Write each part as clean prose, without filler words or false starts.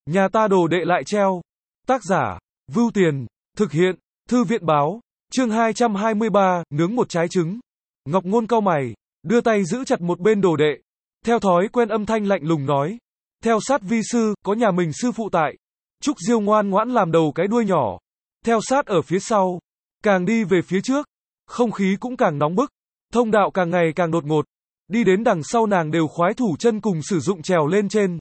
Nhà ta đồ đệ lại treo. Tác giả, Vưu Tiền, thực hiện, Thư viện báo, chương 223, nướng một trái trứng. Ngọc Ngôn cau mày, đưa tay giữ chặt một bên đồ đệ. Theo thói quen âm thanh lạnh lùng nói. Theo sát vi sư, có nhà mình sư phụ tại. Trúc Diêu ngoan ngoãn làm đầu cái đuôi nhỏ. Theo sát ở phía sau. Càng đi về phía trước, không khí cũng càng nóng bức. Thông đạo càng ngày càng đột ngột. Đi đến đằng sau nàng đều khoái thủ chân cùng sử dụng trèo lên trên.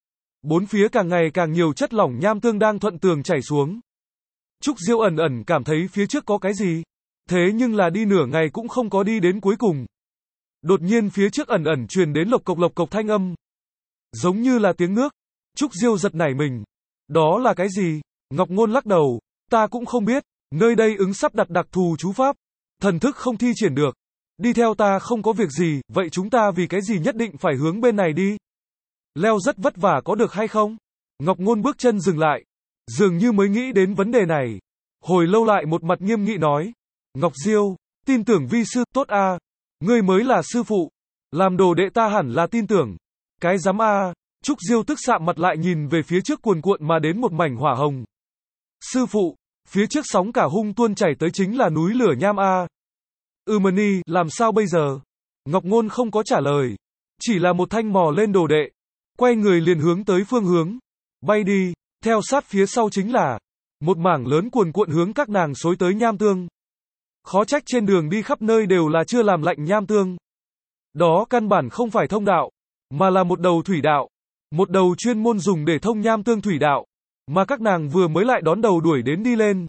Bốn phía càng ngày càng nhiều chất lỏng nham tương đang thuận tường chảy xuống. Trúc Diêu ẩn ẩn cảm thấy phía trước có cái gì. Thế nhưng là đi nửa ngày cũng không có đi đến cuối cùng. Đột nhiên phía trước ẩn ẩn truyền đến lộc cộc thanh âm. Giống như là tiếng nước. Trúc Diêu giật nảy mình. Đó là cái gì? Ngọc Ngôn lắc đầu. Ta cũng không biết. Nơi đây ứng sắp đặt đặc thù chú pháp. Thần thức không thi triển được. Đi theo ta không có việc gì, vậy chúng ta vì cái gì nhất định phải hướng bên này đi? Leo rất vất vả có được hay không? Ngọc Ngôn bước chân dừng lại. Dường như mới nghĩ đến vấn đề này. Hồi lâu lại một mặt nghiêm nghị nói. Ngọc Diêu, tin tưởng vi sư, tốt a. Ngươi mới là sư phụ. Làm đồ đệ ta hẳn là tin tưởng. Cái dám a. Trúc Diêu tức sạm mặt lại nhìn về phía trước cuồn cuộn mà đến một mảnh hỏa hồng. Sư phụ, phía trước sóng cả hung tuôn chảy tới chính là núi lửa nham a. Mani, làm sao bây giờ? Ngọc Ngôn không có trả lời. Chỉ là một thanh mò lên đồ đệ. Quay người liền hướng tới phương hướng. Bay đi, theo sát phía sau chính là một mảng lớn cuồn cuộn hướng các nàng xối tới nham tương. Khó trách trên đường đi khắp nơi đều là chưa làm lạnh nham tương. Đó căn bản không phải thông đạo, mà là một đầu thủy đạo. Một đầu chuyên môn dùng để thông nham tương thủy đạo. Mà các nàng vừa mới lại đón đầu đuổi đến đi lên.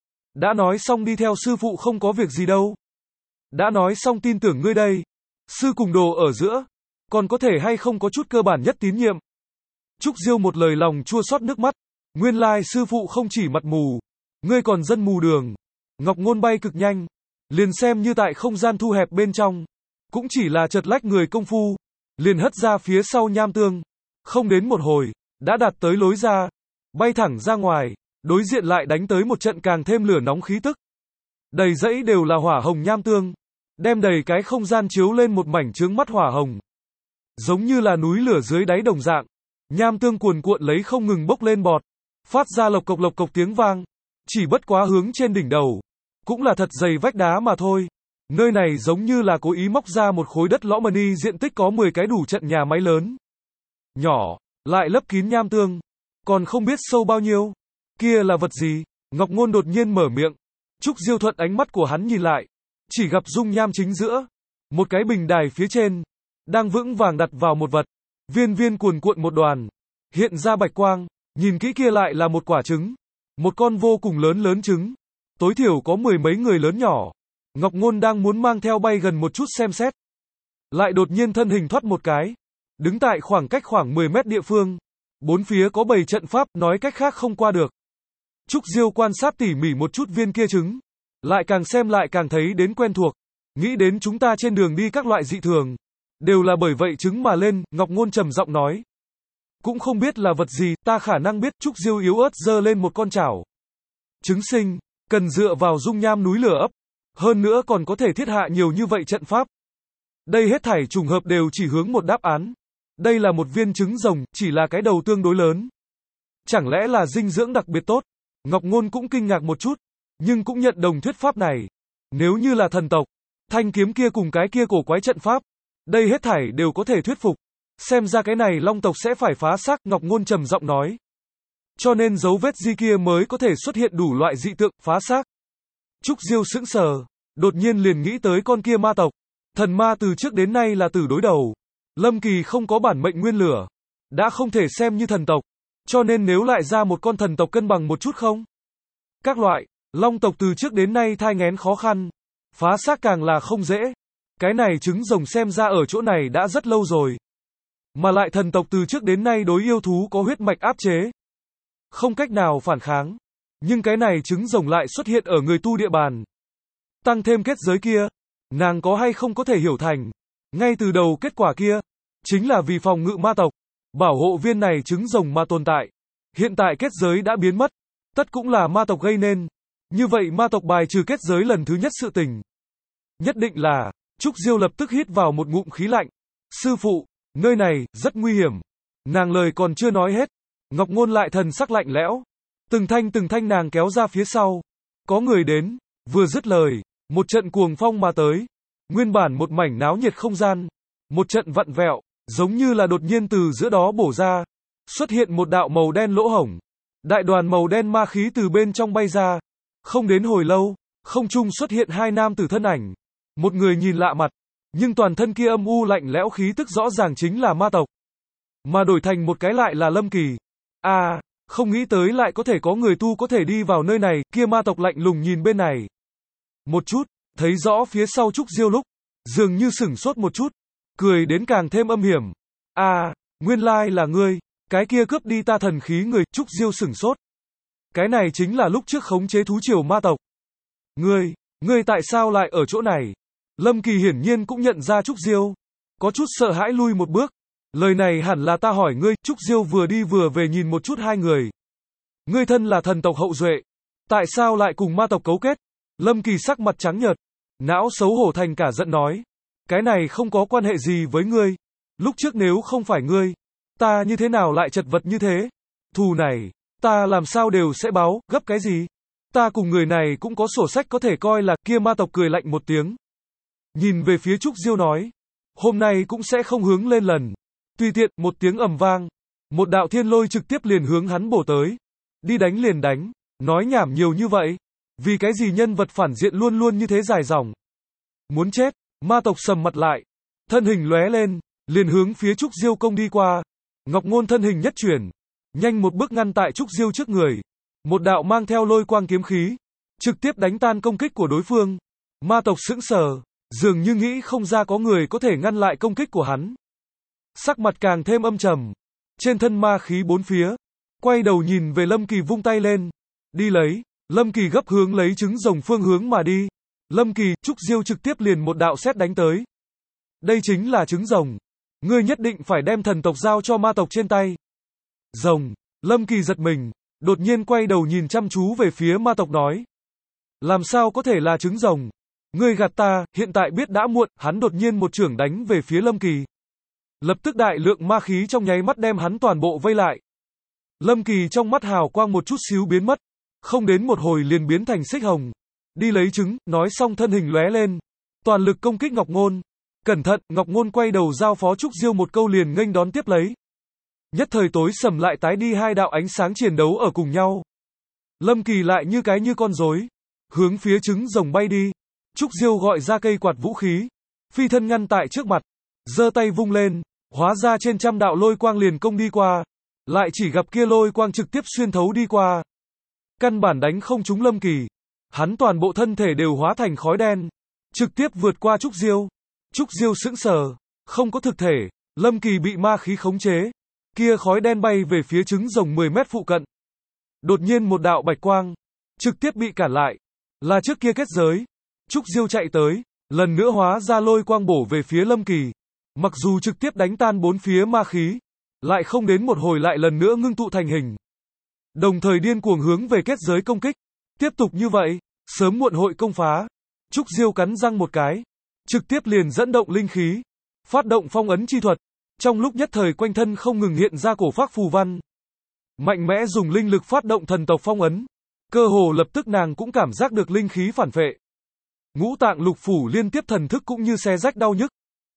Đã nói xong đi theo sư phụ không có việc gì đâu. Đã nói xong tin tưởng ngươi đây. Sư cùng đồ ở giữa. Còn có thể hay không có chút cơ bản nhất tín nhiệm. Trúc Diêu một lời lòng chua xót nước mắt. Nguyên lai sư phụ không chỉ mặt mù. Ngươi còn dân mù đường. Ngọc Ngôn bay cực nhanh. Liền xem như tại không gian thu hẹp bên trong. Cũng chỉ là chật lách người công phu. Liền hất ra phía sau nham tương. Không đến một hồi. Đã đạt tới lối ra. Bay thẳng ra ngoài. Đối diện lại đánh tới một trận càng thêm lửa nóng khí tức. Đầy dãy đều là hỏa hồng nham tương. Đem đầy cái không gian chiếu lên một mảnh chướng mắt hỏa hồng. Giống như là núi lửa dưới đáy đồng dạng. Nham tương cuồn cuộn lấy không ngừng bốc lên bọt. Phát ra lộc cộc tiếng vang. Chỉ bất quá hướng trên đỉnh đầu. Cũng là thật dày vách đá mà thôi. Nơi này giống như là cố ý móc ra một khối đất lõm mani diện tích có 10 cái đủ trận nhà máy lớn. Nhỏ, lại lấp kín nham tương. Còn không biết sâu bao nhiêu. Kia là vật gì? Ngọc Ngôn đột nhiên mở miệng. Trúc Diêu thuận ánh mắt của hắn nhìn lại. Chỉ gặp dung nham chính giữa. Một cái bình đài phía trên. Đang vững vàng đặt vào một vật. Viên viên cuồn cuộn một đoàn. Hiện ra bạch quang. Nhìn kỹ kia lại là một quả trứng. Một con vô cùng lớn trứng. Tối thiểu có 10 mấy người lớn nhỏ. Ngọc Ngôn đang muốn mang theo bay gần một chút xem xét. Lại đột nhiên thân hình thoát một cái. Đứng tại khoảng cách khoảng 10 mét địa phương. Bốn phía có bầy trận pháp, nói cách khác không qua được. Trúc Diêu quan sát tỉ mỉ một chút viên kia trứng. Lại càng xem lại càng thấy đến quen thuộc. Nghĩ đến chúng ta trên đường đi các loại dị thường. Đều là bởi vậy trứng mà lên, Ngọc Ngôn trầm giọng nói. Cũng không biết là vật gì, ta khả năng biết. Trúc Diêu yếu ớt giơ lên một con chảo. Trứng sinh, cần dựa vào dung nham núi lửa ấp. Hơn nữa còn có thể thiết hạ nhiều như vậy trận pháp. Đây hết thảy trùng hợp đều chỉ hướng một đáp án. Đây là một viên trứng rồng, chỉ là cái đầu tương đối lớn. Chẳng lẽ là dinh dưỡng đặc biệt tốt? Ngọc Ngôn cũng kinh ngạc một chút. Nhưng cũng nhận đồng thuyết pháp này. Nếu như là thần tộc, thanh kiếm kia cùng cái kia cổ quái trận pháp. Đây hết thảy đều có thể thuyết phục. Xem ra cái này long tộc sẽ phải phá xác, Ngọc Ngôn trầm giọng nói. Cho nên dấu vết di kia mới có thể xuất hiện đủ loại dị tượng, phá xác. Trúc Diêu sững sờ. Đột nhiên liền nghĩ tới con kia ma tộc. Thần ma từ trước đến nay là tử đối đầu. Lâm Kỳ không có bản mệnh nguyên lửa. Đã không thể xem như thần tộc. Cho nên nếu lại ra một con thần tộc cân bằng một chút không? Các loại, long tộc từ trước đến nay thai nghén khó khăn. Phá xác càng là không dễ. Cái này trứng rồng xem ra ở chỗ này đã rất lâu rồi. Mà lại thần tộc từ trước đến nay đối yêu thú có huyết mạch áp chế. Không cách nào phản kháng. Nhưng cái này trứng rồng lại xuất hiện ở người tu địa bàn. Tăng thêm kết giới kia. Nàng có hay không có thể hiểu thành. Ngay từ đầu kết quả kia. Chính là vì phòng ngự ma tộc. Bảo hộ viên này trứng rồng mà tồn tại. Hiện tại kết giới đã biến mất. Tất cũng là ma tộc gây nên. Như vậy ma tộc bài trừ kết giới lần thứ nhất sự tình. Nhất định là. Trúc Diêu lập tức hít vào một ngụm khí lạnh. Sư phụ, nơi này, rất nguy hiểm. Nàng lời còn chưa nói hết. Ngọc Ngôn lại thần sắc lạnh lẽo. Từng thanh nàng kéo ra phía sau. Có người đến, vừa dứt lời, một trận cuồng phong mà tới. Nguyên bản một mảnh náo nhiệt không gian, một trận vặn vẹo, giống như là đột nhiên từ giữa đó bổ ra, xuất hiện một đạo màu đen lỗ hổng. Đại đoàn màu đen ma khí từ bên trong bay ra. Không đến hồi lâu, không trung xuất hiện hai nam tử thân ảnh. Một người nhìn lạ mặt, nhưng toàn thân kia âm u lạnh lẽo khí tức rõ ràng chính là ma tộc. Mà đổi thành một cái lại là Lâm Kỳ. À, không nghĩ tới lại có thể có người tu có thể đi vào nơi này, kia ma tộc lạnh lùng nhìn bên này. Một chút, thấy rõ phía sau Trúc Diêu lúc, dường như sửng sốt một chút, cười đến càng thêm âm hiểm. À, nguyên lai là ngươi, cái kia cướp đi ta thần khí người, Trúc Diêu sửng sốt. Cái này chính là lúc trước khống chế thú triều ma tộc. Ngươi tại sao lại ở chỗ này? Lâm Kỳ hiển nhiên cũng nhận ra Trúc Diêu, có chút sợ hãi lui một bước. Lời này hẳn là ta hỏi ngươi, Trúc Diêu vừa đi vừa về nhìn một chút hai người. Ngươi thân là thần tộc hậu duệ, tại sao lại cùng ma tộc cấu kết? Lâm Kỳ sắc mặt trắng nhợt, não xấu hổ thành cả giận nói. Cái này không có quan hệ gì với ngươi. Lúc trước nếu không phải ngươi, ta như thế nào lại chật vật như thế? Thù này, ta làm sao đều sẽ báo, gấp cái gì? Ta cùng người này cũng có sổ sách có thể coi là, kia ma tộc cười lạnh một tiếng. Nhìn về phía Trúc Diêu nói, hôm nay cũng sẽ không hướng lên lần. Tùy tiện, một tiếng ầm vang, một đạo thiên lôi trực tiếp liền hướng hắn bổ tới. Đi đánh liền đánh, nói nhảm nhiều như vậy. Vì cái gì nhân vật phản diện luôn luôn như thế dài dòng? Muốn chết, ma tộc sầm mặt lại, thân hình lóe lên, liền hướng phía Trúc Diêu công đi qua. Ngọc Ngôn thân hình nhất chuyển, nhanh một bước ngăn tại Trúc Diêu trước người. Một đạo mang theo lôi quang kiếm khí, trực tiếp đánh tan công kích của đối phương. Ma tộc sững sờ, dường như nghĩ không ra có người có thể ngăn lại công kích của hắn. Sắc mặt càng thêm âm trầm, trên thân ma khí bốn phía, quay đầu nhìn về Lâm Kỳ vung tay lên, đi lấy. Lâm Kỳ gấp hướng lấy trứng rồng phương hướng mà đi. Lâm Kỳ, Trúc Diêu trực tiếp liền một đạo sét đánh tới. Đây chính là trứng rồng. Ngươi nhất định phải đem thần tộc giao cho ma tộc trên tay. Rồng, Lâm Kỳ giật mình, đột nhiên quay đầu nhìn chăm chú về phía ma tộc nói. Làm sao có thể là trứng rồng? Ngươi gạt ta, hiện tại biết đã muộn, hắn đột nhiên một chưởng đánh về phía Lâm Kỳ. Lập tức đại lượng ma khí trong nháy mắt đem hắn toàn bộ vây lại. Lâm Kỳ trong mắt hào quang một chút xíu biến mất, không đến một hồi liền biến thành xích hồng. Đi lấy trứng, nói xong thân hình lóe lên, toàn lực công kích Ngọc Ngôn. Cẩn thận, Ngọc Ngôn quay đầu giao phó Trúc Diêu một câu liền nghênh đón tiếp lấy. Nhất thời tối sầm lại tái đi hai đạo ánh sáng chiến đấu ở cùng nhau. Lâm Kỳ lại như con rối, hướng phía trứng rồng bay đi. Trúc Diêu gọi ra cây quạt vũ khí, phi thân ngăn tại trước mặt, giơ tay vung lên, hóa ra trên trăm đạo lôi quang liền công đi qua, lại chỉ gặp kia lôi quang trực tiếp xuyên thấu đi qua. Căn bản đánh không trúng Lâm Kỳ, hắn toàn bộ thân thể đều hóa thành khói đen, trực tiếp vượt qua Trúc Diêu. Trúc Diêu sững sờ, không có thực thể, Lâm Kỳ bị ma khí khống chế, kia khói đen bay về phía trứng rồng 10 mét phụ cận. Đột nhiên một đạo bạch quang, trực tiếp bị cản lại, là trước kia kết giới. Trúc Diêu chạy tới, lần nữa hóa ra lôi quang bổ về phía Lâm Kỳ. Mặc dù trực tiếp đánh tan bốn phía ma khí, lại không đến một hồi lại lần nữa ngưng tụ thành hình. Đồng thời điên cuồng hướng về kết giới công kích. Tiếp tục như vậy, sớm muộn hội công phá. Trúc Diêu cắn răng một cái, trực tiếp liền dẫn động linh khí, phát động phong ấn chi thuật. Trong lúc nhất thời quanh thân không ngừng hiện ra cổ phác phù văn. Mạnh mẽ dùng linh lực phát động thần tộc phong ấn. Cơ hồ lập tức nàng cũng cảm giác được linh khí phản phệ. Ngũ tạng lục phủ liên tiếp thần thức cũng như xé rách đau nhức.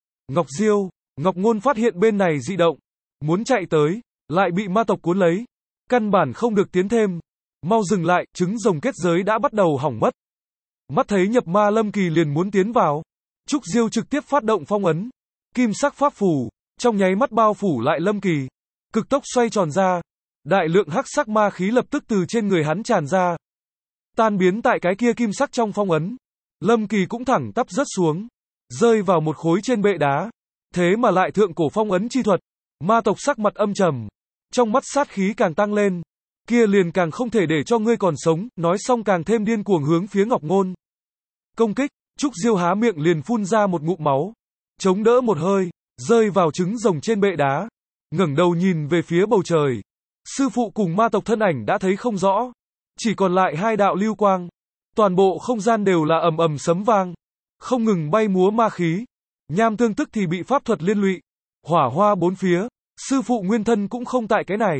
Ngọc Ngôn phát hiện bên này dị động, muốn chạy tới, lại bị ma tộc cuốn lấy. Căn bản không được tiến thêm. Mau dừng lại, trứng rồng kết giới đã bắt đầu hỏng mất. Mắt thấy nhập ma Lâm Kỳ liền muốn tiến vào. Trúc Diêu trực tiếp phát động phong ấn. Kim sắc pháp phù, trong nháy mắt bao phủ lại Lâm Kỳ. Cực tốc xoay tròn ra. Đại lượng hắc sắc ma khí lập tức từ trên người hắn tràn ra. Tan biến tại cái kia kim sắc trong phong ấn. Lâm Kỳ cũng thẳng tắp rớt xuống, rơi vào một khối trên bệ đá. Thế mà lại thượng cổ phong ấn chi thuật. Ma tộc sắc mặt âm trầm, trong mắt sát khí càng tăng lên. Kia liền càng không thể để cho ngươi còn sống, nói xong càng thêm điên cuồng hướng phía Ngọc Ngôn. Công kích, Trúc Diêu há miệng liền phun ra một ngụm máu, chống đỡ một hơi, rơi vào trứng rồng trên bệ đá, ngẩng đầu nhìn về phía bầu trời. Sư phụ cùng ma tộc thân ảnh đã thấy không rõ, chỉ còn lại hai đạo lưu quang. Toàn bộ không gian đều là ầm ầm sấm vang, không ngừng bay múa ma khí. Nham Tương tức thì bị pháp thuật liên lụy, hỏa hoa bốn phía, sư phụ nguyên thân cũng không tại cái này.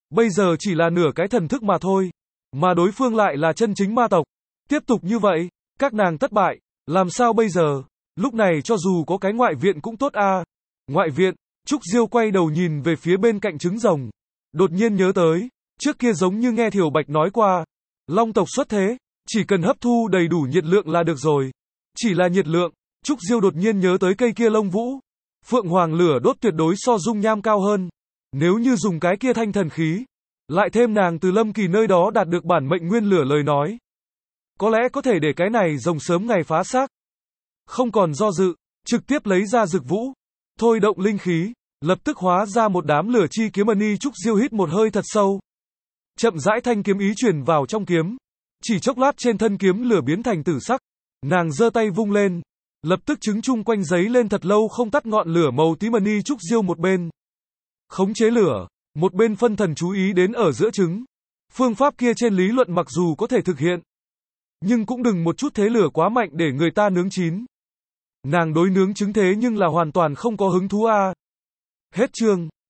bây giờ chỉ là nửa cái thần thức mà thôi. Mà đối phương lại là chân chính ma tộc. Tiếp tục như vậy, các nàng thất bại, làm sao bây giờ? Lúc này cho dù có cái ngoại viện cũng tốt a. Ngoại viện, Trúc Diêu quay đầu nhìn về phía bên cạnh trứng rồng. Đột nhiên nhớ tới, trước kia giống như nghe Thiều Bạch nói qua, long tộc xuất thế, chỉ cần hấp thu đầy đủ nhiệt lượng là được rồi. Chỉ là nhiệt lượng, Trúc Diêu đột nhiên nhớ tới cây kia lông vũ. Phượng hoàng lửa đốt tuyệt đối so dung nham cao hơn. Nếu như dùng cái kia thanh thần khí, lại thêm nàng từ Lâm Kỳ nơi đó đạt được bản mệnh nguyên lửa lời nói, có lẽ có thể để cái này rồng sớm ngày phá xác. Không còn do dự, trực tiếp lấy ra dực vũ, thôi động linh khí, lập tức hóa ra một đám lửa chi kiếm mani. Trúc Diêu hít một hơi thật sâu. Chậm rãi thanh kiếm ý truyền vào trong kiếm. Chỉ chốc lát trên thân kiếm lửa biến thành tử sắc. Nàng giơ tay vung lên, lập tức trứng chung quanh giấy lên thật lâu không tắt ngọn lửa màu tím mani. Trúc Diêu một bên khống chế lửa, một bên phân thần chú ý đến ở giữa trứng. Phương pháp kia trên lý luận mặc dù có thể thực hiện, nhưng cũng đừng một chút thế lửa quá mạnh để người ta nướng chín. Nàng đối nướng trứng thế nhưng là hoàn toàn không có hứng thú a. Hết chương.